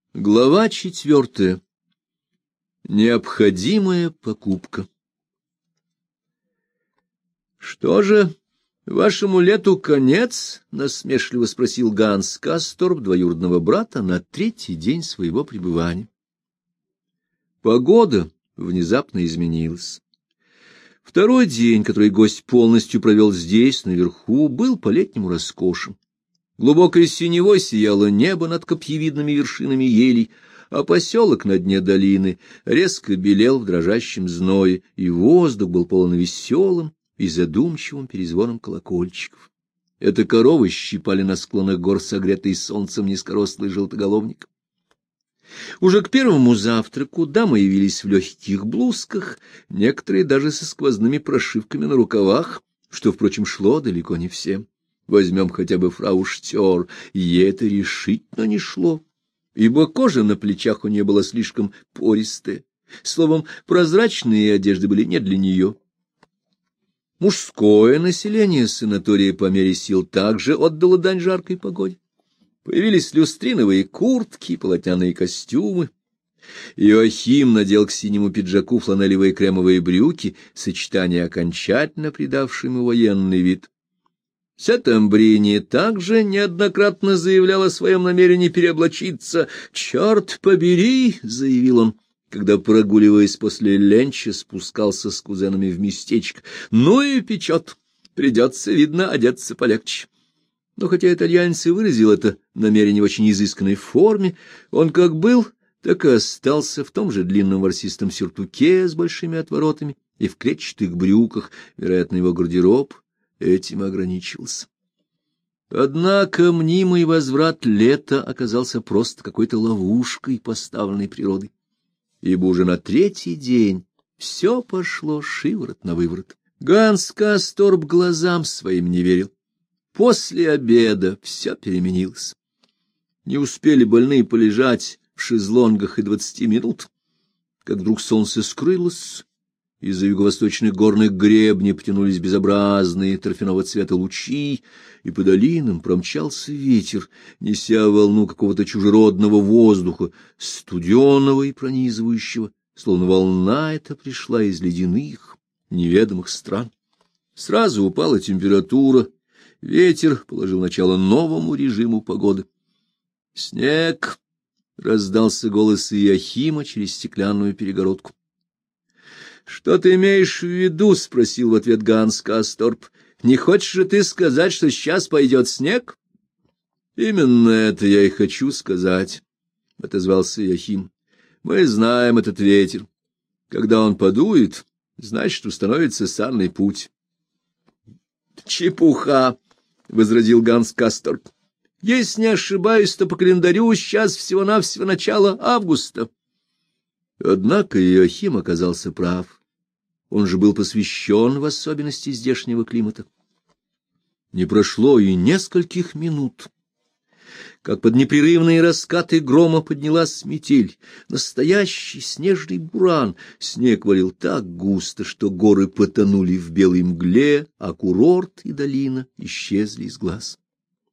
Глава 4. Необходимая покупка. — Что же, вашему лету конец? — насмешливо спросил Ганс Касторп, двоюродного брата, на третий день своего пребывания. Погода внезапно изменилась. Второй день, который гость полностью провел здесь, наверху, был по-летнему роскошен. Глубокой синевой сияло небо над копьевидными вершинами елей, а поселок на дне долины резко белел в дрожащем зное, и воздух был полон веселым и задумчивым перезвоном колокольчиков. Это коровы щипали на склонах гор согретый солнцем низкорослый желтоголовник. Уже к первому завтраку дамы явились в легких блузках, некоторые даже со сквозными прошивками на рукавах, что, впрочем, шло далеко не всем. Возьмем хотя бы фрау Штёр, ей это решительно не шло, ибо кожа на плечах у нее была слишком пористая. Словом, прозрачные одежды были не для нее. Мужское население санатория по мере сил также отдало дань жаркой погоде. Появились люстриновые куртки, полотняные костюмы. Иоахим надел к синему пиджаку фланелевые кремовые брюки, сочетание, окончательно придавшее ему военный вид. Сеттембрини также неоднократно заявлял о своем намерении переоблачиться. «Черт побери!» — заявил он, когда, прогуливаясь после ленча, спускался с кузенами в местечко. «Ну и печет! Придется, видно, одеться полегче». Но хотя итальянец и выразил это намерение в очень изысканной форме, он как был, так и остался в том же длинном ворсистом сюртуке с большими отворотами и в клетчатых брюках, вероятно, его гардероб этим ограничился. Однако мнимый возврат лета оказался просто какой-то ловушкой, поставленной природой, ибо уже на третий день все пошло шиворот на выворот. Ганс Касторп глазам своим не верил. После обеда все переменилось. Не успели больные полежать в шезлонгах и 20 минут, как вдруг солнце скрылось, из-за юго-восточных горных гребней потянулись безобразные торфяного цвета лучи, и по долинам промчался ветер, неся волну какого-то чужеродного воздуха, студеного и пронизывающего, словно волна эта пришла из ледяных, неведомых стран. Сразу упала температура, ветер положил начало новому режиму погоды. «Снег!» — раздался голос Иоахима через стеклянную перегородку. «Что ты имеешь в виду?» — спросил в ответ Ганс Касторп. «Не хочешь же ты сказать, что сейчас пойдет снег?» «Именно это я и хочу сказать», — отозвался Иоахим. «Мы знаем этот ветер. Когда он подует, значит, установится санный путь». «Чепуха!» — возразил Ганс Касторп. «Если не ошибаюсь, то по календарю сейчас всего-навсего начало августа». Однако Иоахим оказался прав. Он же был посвящен в особенности здешнего климата. Не прошло и нескольких минут, как под непрерывные раскаты грома поднялась метель, настоящий снежный буран. Снег валил так густо, что горы потонули в белой мгле, а курорт и долина исчезли из глаз.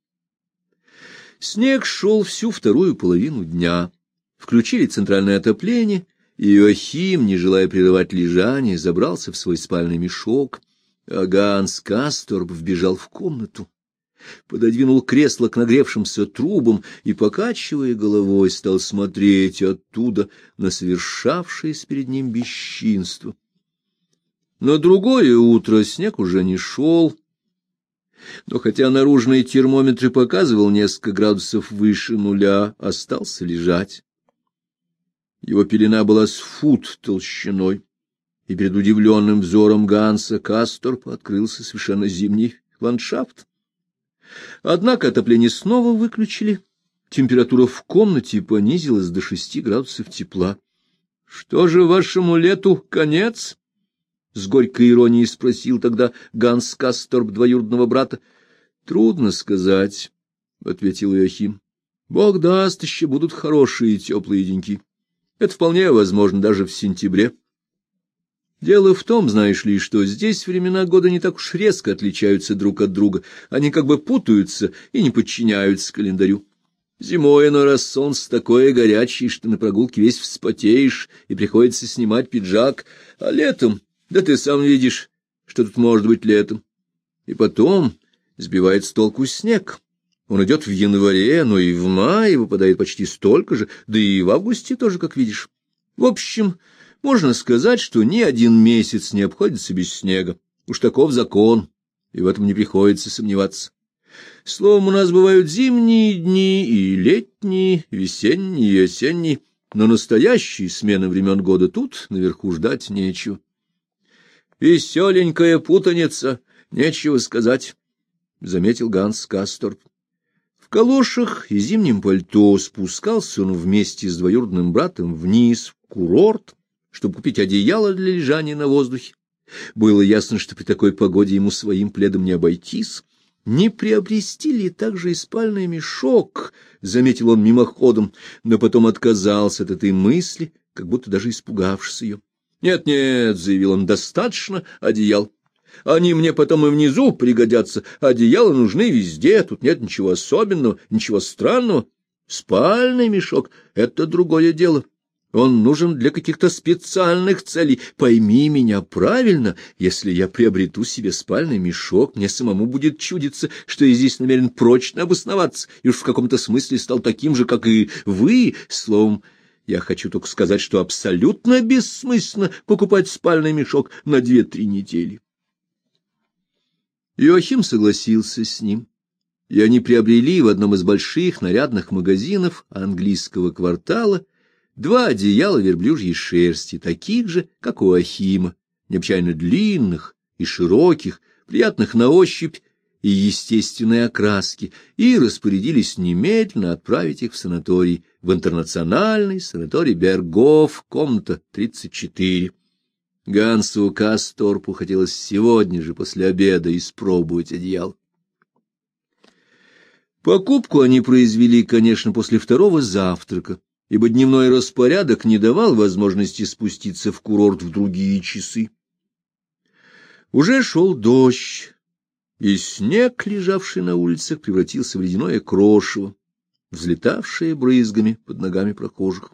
Снег шел всю вторую половину дня. Включили центральное отопление, и Иоахим, не желая прерывать лежание, забрался в свой спальный мешок, а Ганс Касторп вбежал в комнату, пододвинул кресло к нагревшимся трубам и, покачивая головой, стал смотреть оттуда на совершавшееся перед ним бесчинство. На другое утро снег уже не шел, но хотя наружный термометр и показывал несколько градусов выше нуля, остался лежать. Его пелена была с фут толщиной, и перед удивленным взором Ганса Касторпа открылся совершенно зимний ландшафт. Однако отопление снова выключили, температура в комнате понизилась до 6 градусов тепла. — Что же вашему лету конец? — с горькой иронией спросил тогда Ганс Касторп двоюродного брата. — Трудно сказать, — ответил Иоахим. — Бог даст, еще будут хорошие теплые деньки. Это вполне возможно даже в сентябре. Дело в том, знаешь ли, что здесь времена года не так уж резко отличаются друг от друга, они как бы путаются и не подчиняются календарю. Зимой иной раз солнце такое горячее, что на прогулке весь вспотеешь, и приходится снимать пиджак, а летом, да ты сам видишь, что тут может быть летом. И потом сбивает с толку снег. Он идет в январе, но и в мае выпадает почти столько же, да и в августе тоже, как видишь. В общем, можно сказать, что ни один месяц не обходится без снега. Уж таков закон, и в этом не приходится сомневаться. Словом, у нас бывают зимние дни и летние, весенние и осенние, но настоящие смены времен года тут наверху ждать нечего. Веселенькая путаница, нечего сказать, — заметил Ганс Касторп. В калошах и зимнем пальто спускался он вместе с двоюродным братом вниз, в курорт, чтобы купить одеяло для лежания на воздухе. Было ясно, что при такой погоде ему своим пледом не обойтись. Не приобрести ли также и спальный мешок, — заметил он мимоходом, но потом отказался от этой мысли, как будто даже испугавшись ее. «Нет-нет», — заявил он, — «достаточно одеял. Они мне потом и внизу пригодятся. Одеяла нужны везде, тут нет ничего особенного, ничего странного. Спальный мешок — это другое дело. Он нужен для каких-то специальных целей. Пойми меня правильно, если я приобрету себе спальный мешок, мне самому будет чудиться, что я здесь намерен прочно обосноваться, и уж в каком-то смысле стал таким же, как и вы. Словом, я хочу только сказать, что абсолютно бессмысленно покупать спальный мешок на 2-3 недели. Иоахим согласился с ним, и они приобрели в одном из больших нарядных магазинов английского квартала 2 одеяла верблюжьей шерсти, таких же, как у Ахима, необычайно длинных и широких, приятных на ощупь и естественной окраски, и распорядились немедленно отправить их в санаторий, в интернациональный санаторий Бергоф, комната 34. Гансу Касторпу хотелось сегодня же после обеда испробовать одеяло. Покупку они произвели, конечно, после 2-го завтрака, ибо дневной распорядок не давал возможности спуститься в курорт в другие часы. Уже шел дождь, и снег, лежавший на улицах, превратился в ледяное крошево, взлетавшее брызгами под ногами прохожих.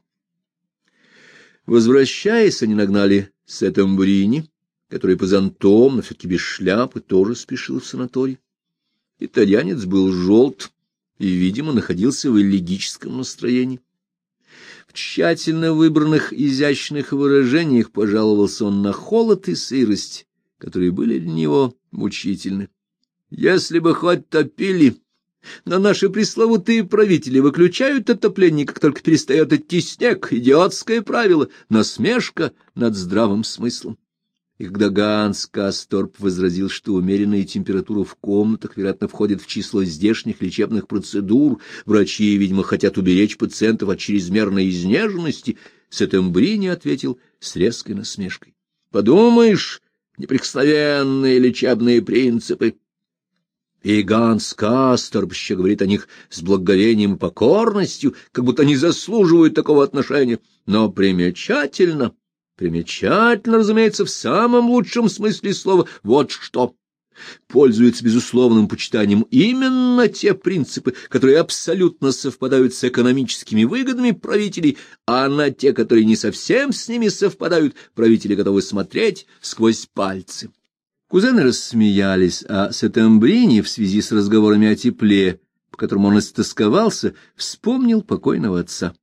Возвращаясь, они нагнали Сеттембрини, который по зонтом, но все-таки без шляпы, тоже спешил в санаторий. Итальянец был желт и, видимо, находился в элегическом настроении. В тщательно выбранных изящных выражениях пожаловался он на холод и сырость, которые были для него мучительны. «Если бы хоть топили, но наши пресловутые правители выключают отопление, как только перестает идти снег. Идиотское правило, насмешка над здравым смыслом». И когда Ганс Касторп возразил, что умеренная температура в комнатах, вероятно, входит в число здешних лечебных процедур, врачи, видимо, хотят уберечь пациентов от чрезмерной изнеженности, Сеттембрини ответил с резкой насмешкой: «Подумаешь, неприкосновенные лечебные принципы». И Ганс Касторп еще говорит о них с благоговением и покорностью, как будто они заслуживают такого отношения. Но примечательно, разумеется, в самом лучшем смысле слова, вот что. Пользуются безусловным почитанием именно те принципы, которые абсолютно совпадают с экономическими выгодами правителей, а на те, которые не совсем с ними совпадают, правители готовы смотреть сквозь пальцы. Кузены рассмеялись, а Сеттембрини в связи с разговорами о тепле, по которому он истосковался, вспомнил покойного отца.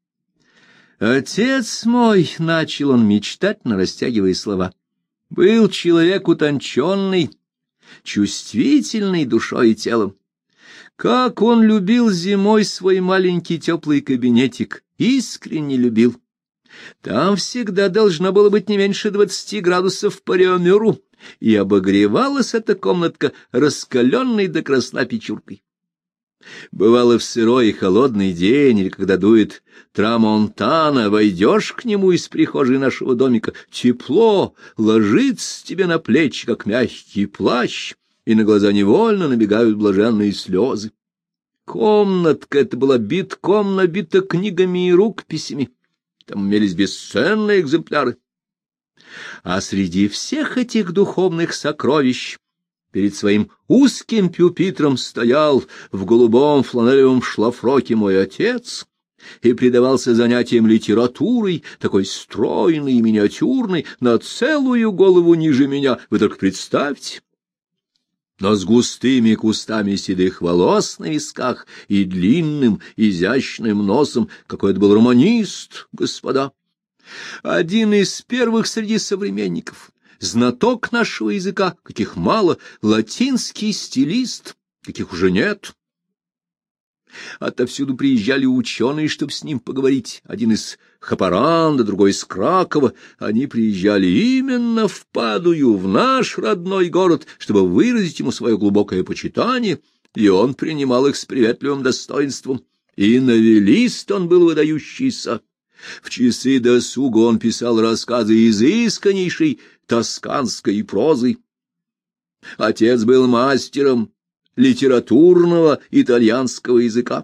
«Отец мой», — начал он мечтательно, растягивая слова, — «был человек утонченный, чувствительный душой и телом. Как он любил зимой свой маленький теплый кабинетик, искренне любил. Там всегда должно было быть не меньше 20 градусов по Реомюру, и обогревалась эта комнатка раскаленной до красна печуркой. Бывало, в сырой и холодный день, или когда дует трамонтана, войдешь к нему из прихожей нашего домика, тепло ложится тебе на плечи, как мягкий плащ, и на глаза невольно набегают блаженные слезы. Комнатка эта была битком набита книгами и рукописями, там имелись бесценные экземпляры. А среди всех этих духовных сокровищ Перед своим узким пюпитром стоял в голубом фланелевом шлафроке мой отец и предавался занятиям литературой, такой стройной и миниатюрной, на целую голову ниже меня. Вы только представьте! Но с густыми кустами седых волос на висках и длинным, изящным носом. Какой это был романист, господа! Один из первых среди современников, знаток нашего языка, каких мало, латинский стилист, каких уже нет. Отовсюду приезжали ученые, чтобы с ним поговорить. Один из Хапаранда, другой из Кракова. Они приезжали именно в Падую, в наш родной город, чтобы выразить ему свое глубокое почитание, и он принимал их с приветливым достоинством. И новеллист он был выдающийся. В часы досуга он писал рассказы изысканнейшей тосканской прозой. Отец был мастером литературного итальянского языка.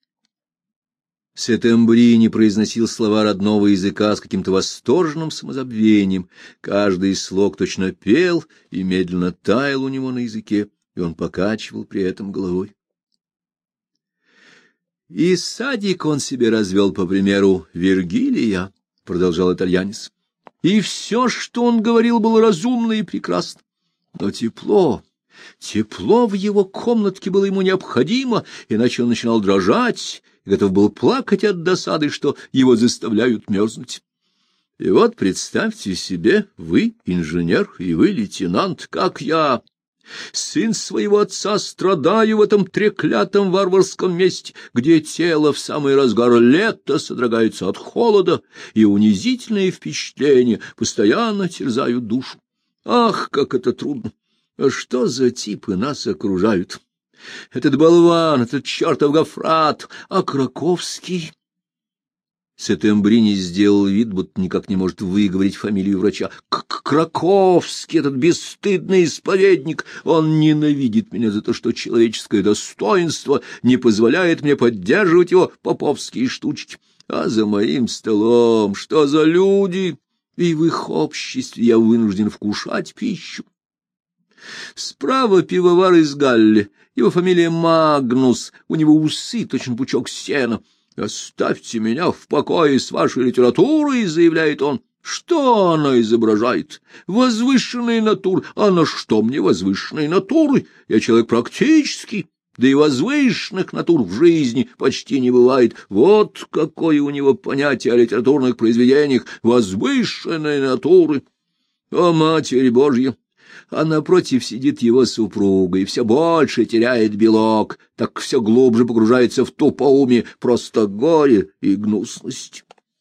Сеттембрини произносил слова родного языка с каким-то восторженным самозабвением. Каждый слог точно пел и медленно таял у него на языке, и он покачивал при этом головой. «И садик он себе развел по примеру Вергилия», — продолжал итальянец. «И все, что он говорил, было разумно и прекрасно. Но тепло в его комнатке было ему необходимо, иначе он начинал дрожать и готов был плакать от досады, что его заставляют мерзнуть. И вот представьте себе, вы инженер и вы лейтенант, как я, сын своего отца, страдаю в этом треклятом варварском месте, где тело в самый разгар лета содрогается от холода, и унизительные впечатления постоянно терзают душу. Ах, как это трудно! А что за типы нас окружают? Этот болван, этот чертов Гофрат, а Краковский? Сеттембрини сделал вид, будто никак не может выговорить фамилию врача. Краковский, этот бесстыдный исповедник, он ненавидит меня за то, что человеческое достоинство не позволяет мне поддерживать его поповские штучки. А за моим столом что за люди? И в их обществе я вынужден вкушать пищу. Справа пивовар из Галли, его фамилия Магнус, у него усы, точно пучок сена. «Оставьте меня в покое с вашей литературой», — заявляет он. «Что она изображает? Возвышенные натуры. А на что мне возвышенные натуры? Я человек практический, да и возвышенных натур в жизни почти не бывает. Вот какое у него понятие о литературных произведениях — возвышенные натуры. О, Матерь Божья! А напротив сидит его супруга, и все больше теряет белок, так все глубже погружается в тупоумие, просто горе и гнусность».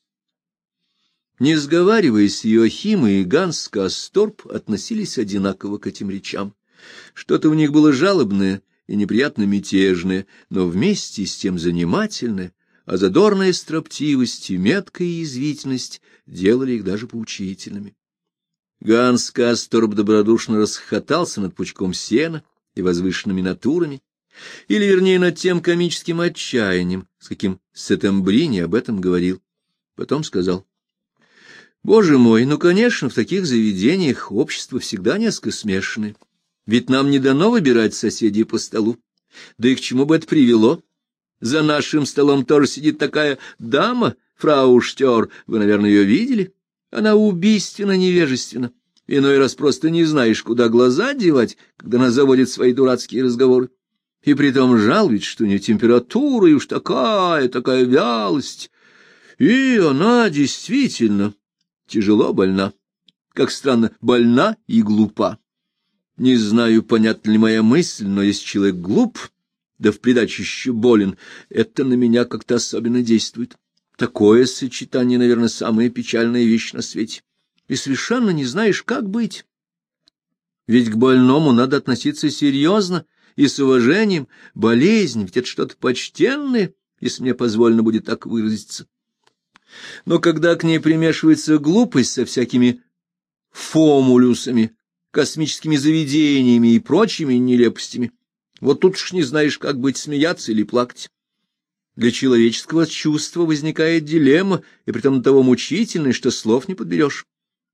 Не сговариваясь, Иоахим и Ганс Касторп относились одинаково к этим речам. Что-то в них было жалобное и неприятно мятежное, но вместе с тем занимательное, а задорная строптивость и меткая язвительность делали их даже поучительными. Ганс Касторп добродушно расхохотался над пучком сена и возвышенными натурами, или, вернее, над тем комическим отчаянием, с каким Сеттембрини об этом говорил. Потом сказал: «Боже мой, ну, конечно, в таких заведениях общество всегда несколько смешанное. Ведь нам не дано выбирать соседей по столу. Да и к чему бы это привело? За нашим столом тоже сидит такая дама, фрау Штёр, вы, наверное, ее видели? Она убийственно невежественна. Иной раз просто не знаешь, куда глаза девать, когда она заводит свои дурацкие разговоры. И притом жалует, что у нее температура, и уж такая вялость. И она действительно тяжело больна. Как странно, больна и глупа. Не знаю, понятна ли моя мысль, но если человек глуп, да в придачу еще болен, это на меня как-то особенно действует. Такое сочетание, наверное, самая печальная вещь на свете. И совершенно не знаешь, как быть. Ведь к больному надо относиться серьезно и с уважением. Болезнь, ведь это что-то почтенное, если мне позволено будет так выразиться. Но когда к ней примешивается глупость со всякими фомулюсами, космическими заведениями и прочими нелепостями, вот тут уж не знаешь, как быть, смеяться или плакать. Для человеческого чувства возникает дилемма, и притом до того мучительная, что слов не подберешь.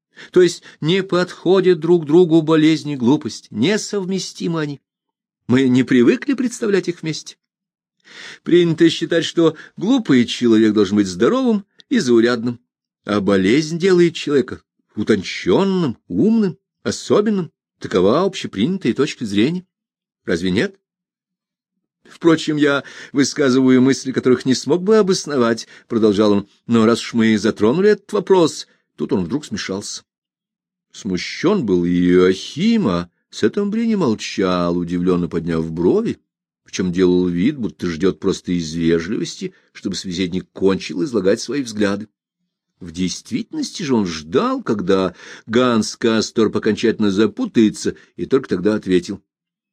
То есть не подходят друг другу болезнь и глупость, несовместимы они. Мы не привыкли представлять их вместе. Принято считать, что глупый человек должен быть здоровым и заурядным, а болезнь делает человека утонченным, умным, особенным. Такова общепринятая точка зрения. Разве нет? Впрочем, я высказываю мысли, которых не смог бы обосновать, — продолжал он, — но раз уж мы затронули этот вопрос, тут он вдруг смешался. Смущен был и Иоахим, а Сеттембрини молчал, удивленно подняв брови, причем делал вид, будто ждет просто из вежливости, чтобы собеседник кончил излагать свои взгляды. В действительности же он ждал, когда Ганс Касторп окончательно запутается, и только тогда ответил.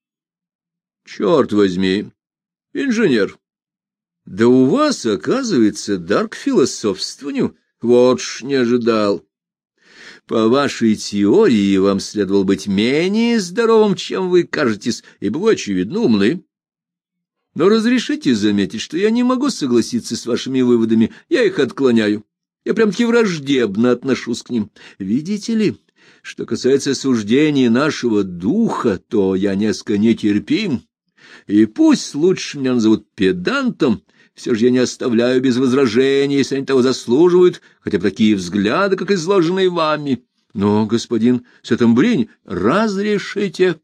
— Черт возьми, инженер, да у вас, оказывается, дар к философствованию. Вот ж не ожидал. По вашей теории вам следовало быть менее здоровым, чем вы кажетесь, ибо вы, очевидно, умны. Но разрешите заметить, что я не могу согласиться с вашими выводами, я их отклоняю. Я прям-таки враждебно отношусь к ним. Видите ли, что касается суждений нашего духа, то я несколько нетерпим, и пусть лучше меня назовут педантом, все же я не оставляю без возражений, если они того заслуживают, хотя бы такие взгляды, как изложенные вами. Но, господин Сеттембрини, разрешите.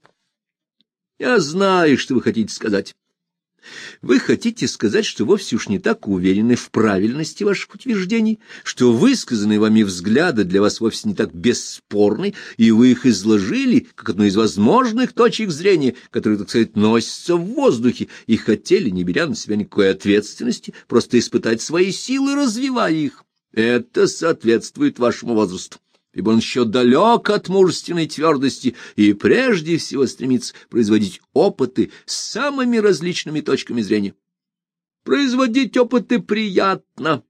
Я знаю, что вы хотите сказать. Вы хотите сказать, что вовсе уж не так уверены в правильности ваших утверждений, что высказанные вами взгляды для вас вовсе не так бесспорны, и вы их изложили как одну из возможных точек зрения, которые, так сказать, носятся в воздухе, и хотели, не беря на себя никакой ответственности, просто испытать свои силы, развивая их. Это соответствует вашему возрасту, ибо он еще далек от мужественной твердости и прежде всего стремится производить опыты с самыми различными точками зрения. Производить опыты приятно.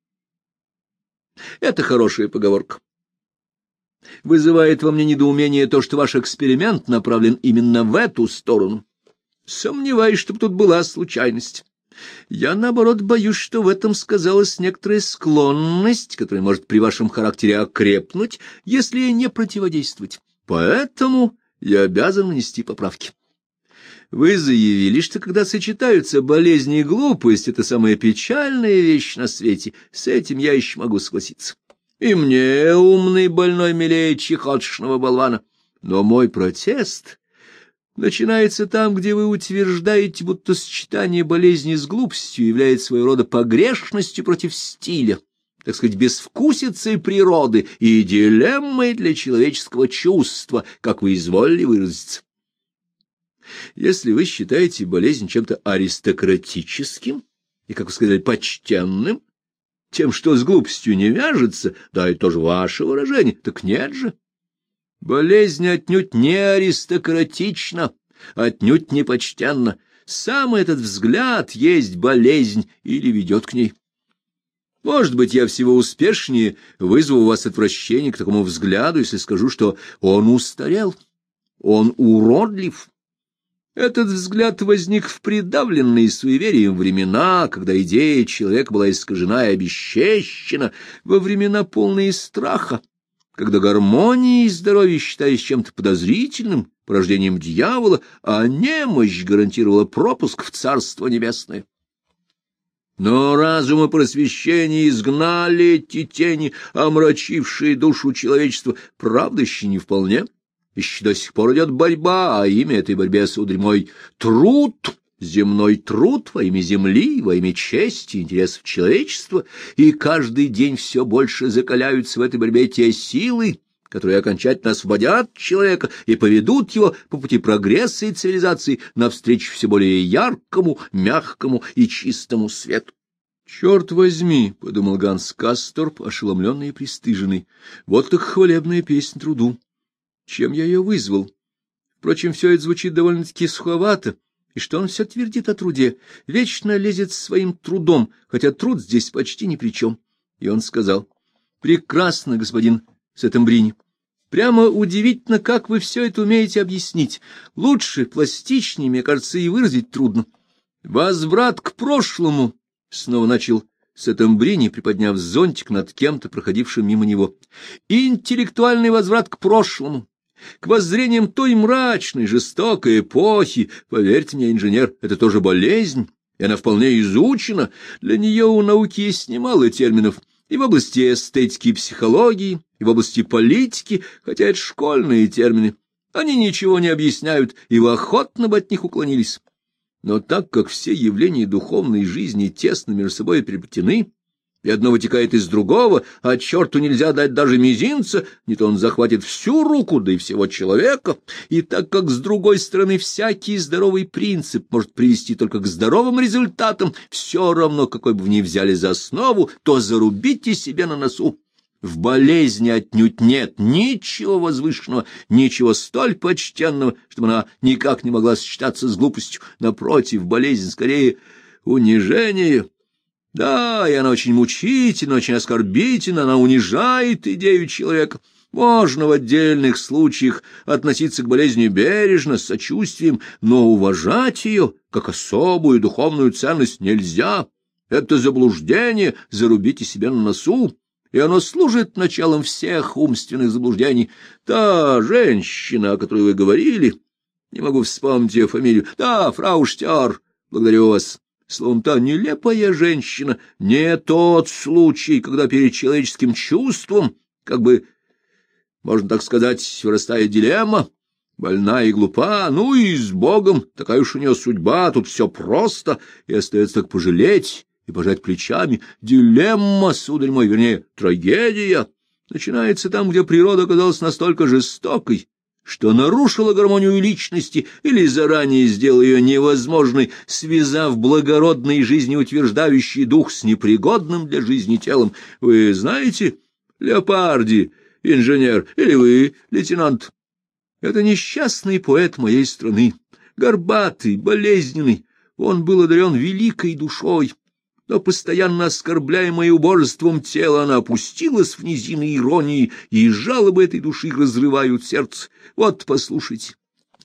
Это хорошая поговорка. Вызывает во мне недоумение то, что ваш эксперимент направлен именно в эту сторону. Сомневаюсь, чтобы тут была случайность. Я, наоборот, боюсь, что в этом сказалась некоторая склонность, которая может при вашем характере окрепнуть, если ей не противодействовать. Поэтому я обязан внести поправки. Вы заявили, что когда сочетаются болезни и глупость, это самая печальная вещь на свете. С этим я еще могу согласиться. И мне, умный больной, милее чехотшного болвана. Но мой протест начинается там, где вы утверждаете, будто сочетание болезни с глупостью является своего рода погрешностью против стиля, так сказать, безвкусицей природы и дилеммой для человеческого чувства, как вы изволили выразиться. Если вы считаете болезнь чем-то аристократическим и, как вы сказали, почтенным, тем, что с глупостью не вяжется, да, это тоже ваше выражение, так нет же. Болезнь отнюдь не аристократична, отнюдь не почтенна. Сам этот взгляд есть болезнь или ведет к ней. Может быть, я всего успешнее вызову у вас отвращение к такому взгляду, если скажу, что он устарел, он уродлив. Этот взгляд возник в придавленные суеверием времена, когда идея человека была искажена и обесчещена, во времена полные страха, когда гармония и здоровье считались чем-то подозрительным, порождением дьявола, а немощь гарантировала пропуск в Царство Небесное. Но разум и просвещение изгнали эти тени, омрачившие душу человечества. Правда, еще не вполне. Еще до сих пор идет борьба, а имя этой борьбе, сударь мой, труд, земной труд во имя земли, во имя чести, интересов человечества, и каждый день все больше закаляются в этой борьбе те силы, которые окончательно освободят человека и поведут его по пути прогресса и цивилизации навстречу все более яркому, мягкому и чистому свету. «Черт возьми», — подумал Ганс Касторп, ошеломленный и пристыженный, — «вот так хвалебная песня труду. Чем я ее вызвал? Впрочем, все это звучит довольно-таки суховато. И что он все твердит о труде? Вечно лезет своим трудом, хотя труд здесь почти ни при чем». И он сказал: «Прекрасно, господин Сеттембрини. Прямо удивительно, как вы все это умеете объяснить. Лучше, пластичнее, мне кажется, и выразить трудно. Возврат к прошлому», — снова начал Сеттембрини, приподняв зонтик над кем-то, проходившим мимо него. Интеллектуальный возврат к прошлому, к воззрениям той мрачной, жестокой эпохи. Поверьте мне, инженер, это тоже болезнь, и она вполне изучена. Для нее у науки есть немало терминов и в области эстетики и психологии, и в области политики, хотя это школьные термины. Они ничего не объясняют, и вы охотно бы от них уклонились. Но так как все явления духовной жизни тесно между собой переплетены, и одно вытекает из другого, а черту нельзя дать даже мизинца, не то он захватит всю руку, да и всего человека, и так как, с другой стороны, всякий здоровый принцип может привести только к здоровым результатам, все равно, какой бы вы ни взяли за основу, то зарубите себе на носу. В болезни отнюдь нет ничего возвышенного, ничего столь почтенного, чтобы она никак не могла сочетаться с глупостью. Напротив, болезнь скорее унижение. Да, и она очень мучительна, очень оскорбительна, она унижает идею человека. Можно в отдельных случаях относиться к болезни бережно, с сочувствием, но уважать ее как особую духовную ценность нельзя. Это заблуждение, зарубите себе на носу. И оно служит началом всех умственных заблуждений. Та женщина, о которой вы говорили, не могу вспомнить ее фамилию, да, фрау Штер, благодарю вас. Словом, та нелепая женщина, не тот случай, когда перед человеческим чувством, как бы, можно так сказать, вырастает дилемма, больна и глупа, ну и с Богом, такая уж у нее судьба, тут все просто, и остается так пожалеть и пожать плечами. Дилемма, сударь мой, вернее, трагедия, начинается там, где природа оказалась настолько жестокой, что нарушила гармонию личности или заранее сделала ее невозможной, связав благородный жизнеутверждающий дух с непригодным для жизни телом. Вы знаете, Леопарди, инженер, или вы, лейтенант? Это несчастный поэт моей страны, горбатый, болезненный. Он был одарен великой душой, но постоянно оскорбляемая убожеством тела, она опустилась в низины иронии, и жалобы этой души разрывают сердце. Вот, послушайте.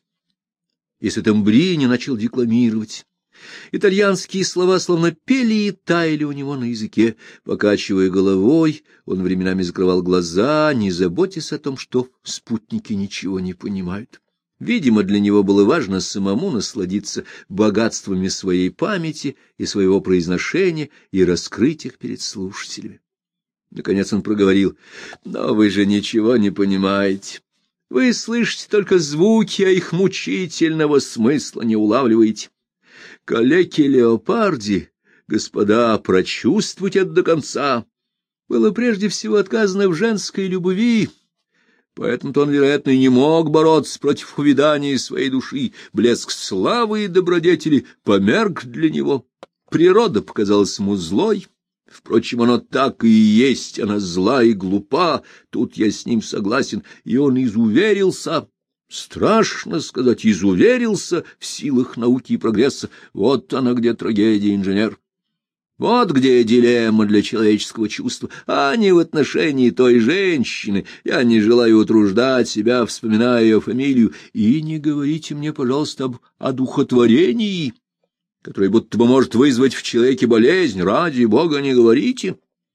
И Сеттембрини начал декламировать. Итальянские слова словно пели и таяли у него на языке. Покачивая головой, он временами закрывал глаза, не заботясь о том, что спутники ничего не понимают. Видимо, для него было важно самому насладиться богатствами своей памяти и своего произношения и раскрыть их перед слушателями. Наконец он проговорил: «Но вы же ничего не понимаете. Вы слышите только звуки, а их мучительного смысла не улавливаете. Калеки Леопарди, господа, прочувствуйте это до конца. Было прежде всего отказано в женской любви». Поэтому-то он, вероятно, и не мог бороться против увядания своей души. Блеск славы и добродетели померк для него. Природа показалась ему злой. Впрочем, оно так и есть, она зла и глупа. Тут я с ним согласен. И он изуверился, страшно сказать, изуверился в силах науки и прогресса. Вот она где трагедия, инженер. Вот где дилемма для человеческого чувства, а не в отношении той женщины. Я не желаю утруждать себя, вспоминая ее фамилию. И не говорите мне, пожалуйста, об одухотворении, которое будто бы может вызвать в человеке болезнь. Ради Бога, не говорите.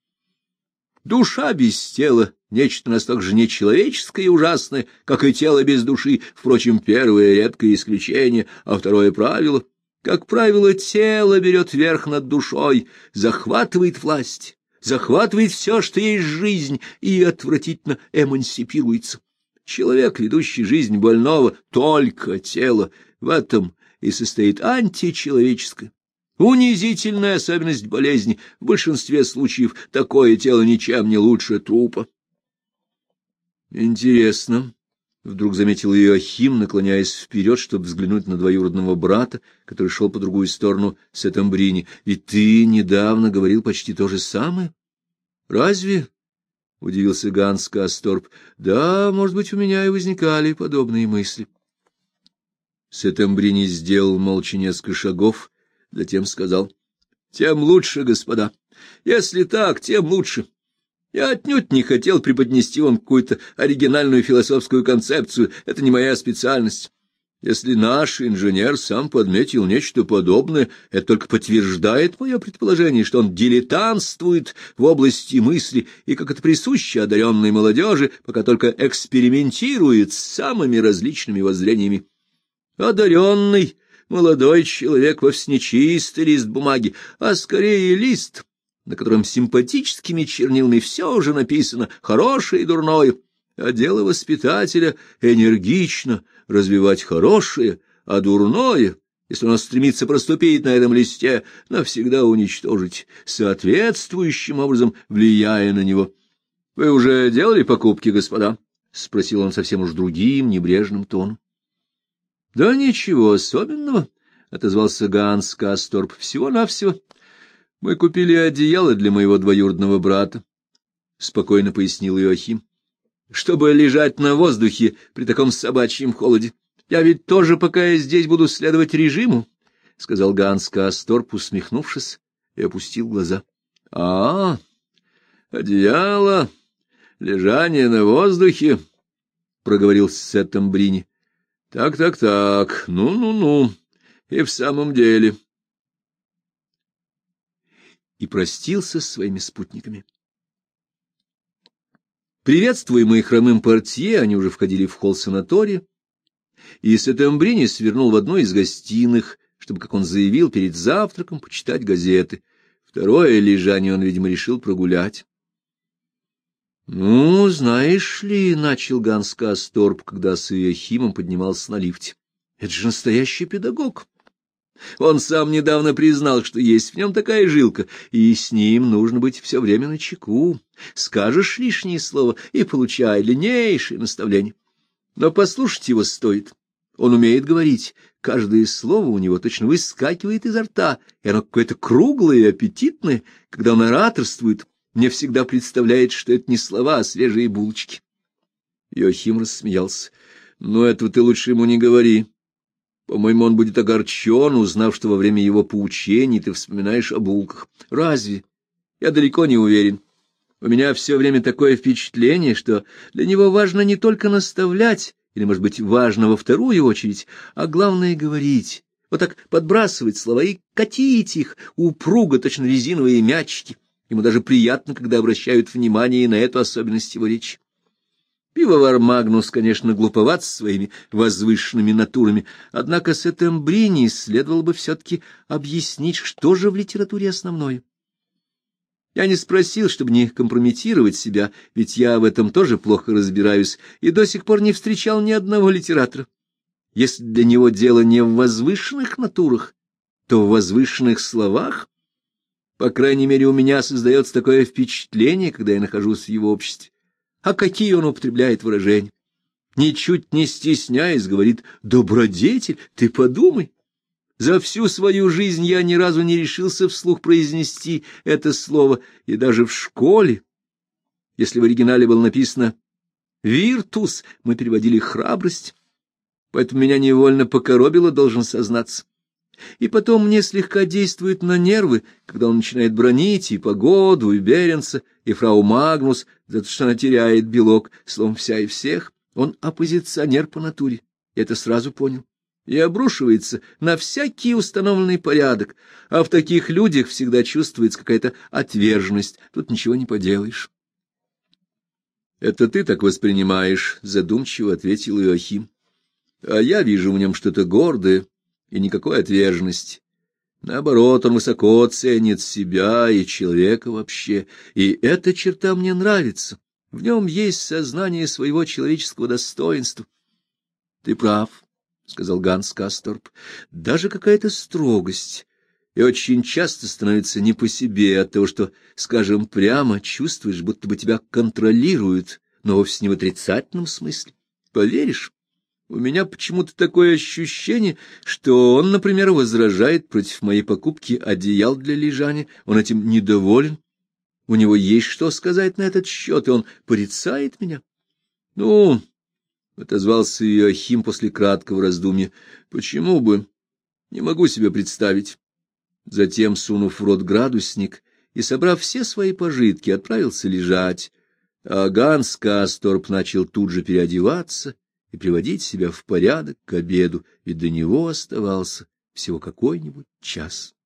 Душа без тела — нечто настолько же нечеловеческое и ужасное, как и тело без души. Впрочем, первое — редкое исключение, а второе — правило. Как правило, тело берет верх над душой, захватывает власть, захватывает все, что есть жизнь, и отвратительно эмансипируется. Человек, ведущий жизнь больного, только тело. В этом и состоит античеловеческое. Унизительная особенность болезни. В большинстве случаев такое тело ничем не лучше трупа. Интересно. Вдруг заметил Иоахим, наклоняясь вперед, чтобы взглянуть на двоюродного брата, который шел по другую сторону Сеттембрини. — Ведь ты недавно говорил почти то же самое. — Разве? — удивился Ганс Касторп. — Да, может быть, у меня и возникали подобные мысли. Сеттембрини сделал молча несколько шагов, затем сказал: — Тем лучше, господа. Если так, тем лучше. Я отнюдь не хотел преподнести вам какую-то оригинальную философскую концепцию, это не моя специальность. Если наш инженер сам подметил нечто подобное, это только подтверждает мое предположение, что он дилетантствует в области мысли и, как это присуще одаренной молодежи, пока только экспериментирует с самыми различными воззрениями. Одаренный молодой человек вовсе не чистый лист бумаги, а скорее лист, на котором симпатическими чернилами все уже написано, хорошее и дурное, а дело воспитателя энергично развивать хорошее, а дурное, если оно стремится проступить на этом листе, навсегда уничтожить, соответствующим образом влияя на него. — Вы уже делали покупки, господа? — спросил он совсем уж другим, небрежным тоном. — Да ничего особенного, — отозвался Ганс Касторп, — всего-навсего. Мы купили одеяло для моего двоюродного брата, — спокойно пояснил Иоахим, — чтобы лежать на воздухе при таком собачьем холоде. Я ведь тоже, пока я здесь, буду следовать режиму, — сказал Ганс Касторп, усмехнувшись, и опустил глаза. — Одеяло, лежание на воздухе, — проговорил Сеттембрини. — Так, ну, и в самом деле. И простился с своими спутниками. Приветствуемые хромым портье, они уже входили в холл санатория, и Сеттембрини свернул в одну из гостиных, чтобы, как он заявил, перед завтраком почитать газеты. Второе лежание он, видимо, решил прогулять. — Ну, знаешь ли, — начал Ганс Касторп, когда с Иоахимом поднимался на лифте, — это же настоящий педагог. Он сам недавно признал, что есть в нем такая жилка, и с ним нужно быть все время начеку. Скажешь лишнее слово и получай длиннейшее наставление. Но послушать его стоит. Он умеет говорить. Каждое слово у него точно выскакивает изо рта, и оно какое-то круглое и аппетитное. Когда он ораторствует, мне всегда представляется, что это не слова, а свежие булочки. Иоахим рассмеялся. — Ну, этого ты лучше ему не говори. По-моему, он будет огорчен, узнав, что во время его поучений ты вспоминаешь о булках. Разве? Я далеко не уверен. У меня все время такое впечатление, что для него важно не только наставлять, или, может быть, важно во вторую очередь, а главное — говорить. Вот так подбрасывать слова и катить их, упруго, точно резиновые мячики. Ему даже приятно, когда обращают внимание на эту особенность его речи. Пивовар Магнус, конечно, глуповат со своими возвышенными натурами, однако Сеттембрини следовало бы все-таки объяснить, что же в литературе основное. Я не спросил, чтобы не компрометировать себя, ведь я в этом тоже плохо разбираюсь и до сих пор не встречал ни одного литератора. Если для него дело не в возвышенных натурах, то в возвышенных словах. По крайней мере, у меня создается такое впечатление, когда я нахожусь в его обществе. А какие он употребляет выражения? Ничуть не стесняясь, говорит: «Добродетель, ты подумай». За всю свою жизнь я ни разу не решился вслух произнести это слово, и даже в школе, если в оригинале было написано «виртус», мы переводили «храбрость», поэтому меня невольно покоробило, должен сознаться. И потом мне слегка действует на нервы, когда он начинает бранить и погоду, и Беренса, и фрау Магнус, за то, что она теряет белок, словом, вся и всех. Он оппозиционер по натуре, я это сразу понял, и обрушивается на всякий установленный порядок, а в таких людях всегда чувствуется какая-то отверженность, тут ничего не поделаешь. — Это ты так воспринимаешь, — задумчиво ответил Иоахим. — А я вижу в нем что-то гордое и никакой отверженности. Наоборот, он высоко ценит себя и человека вообще, и эта черта мне нравится. В нем есть сознание своего человеческого достоинства. — Ты прав, — сказал Ганс Касторп, — даже какая-то строгость, и очень часто становится не по себе от того, что, скажем прямо, чувствуешь, будто бы тебя контролируют, но вовсе не в отрицательном смысле. Поверишь? У меня почему-то такое ощущение, что он, например, возражает против моей покупки одеял для лежания. Он этим недоволен. У него есть что сказать на этот счет, и он порицает меня. — Ну, — отозвался Иоахим после краткого раздумья, — почему бы? Не могу себе представить. Затем, сунув в рот градусник и собрав все свои пожитки, отправился лежать, а Ганс Касторп начал тут же переодеваться и приводить себя в порядок к обеду, ведь до него оставался всего какой-нибудь час.